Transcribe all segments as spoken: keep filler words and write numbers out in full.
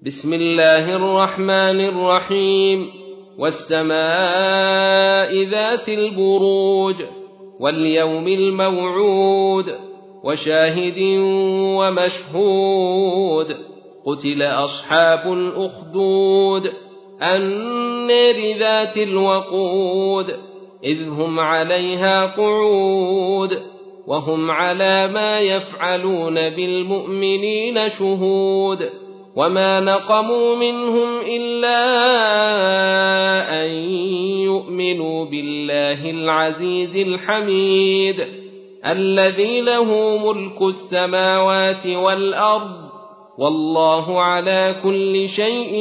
بسم الله الرحمن الرحيم والسماء ذات البروج واليوم الموعود وشاهد ومشهود قتل أصحاب الأخدود النار ذات الوقود إذ هم عليها قعود وهم على ما يفعلون بالمؤمنين شهود وما نقموا منهم إلا أن يؤمنوا بالله العزيز الحميد الذي له ملك السماوات والأرض والله على كل شيء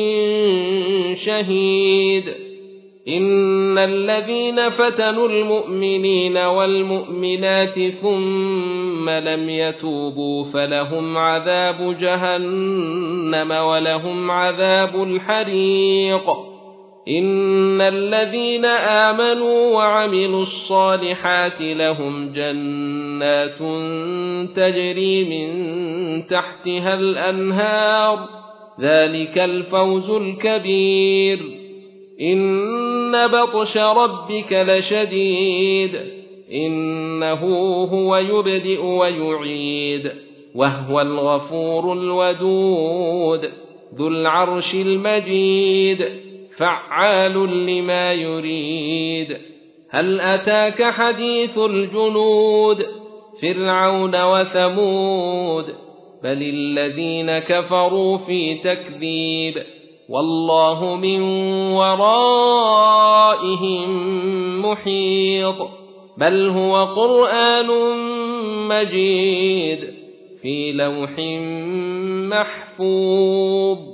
شهيد إن الذين فتنوا المؤمنين والمؤمنات ثم لم يتوبوا فلهم عذاب جهنم ولهم عذاب الحريق إن الذين آمنوا وعملوا الصالحات لهم جنات تجري من تحتها الأنهار ذلك الفوز الكبير إن بطش ربك لشديد إنه هو يبدئ ويعيد وهو الغفور الودود ذو العرش المجيد فعال لما يريد هل أتاك حديث الجنود فرعون وثمود بل الذين كفروا في تكذيب والله من ورائهم محيط بل هو قرآن مجيد في لوح محفوظ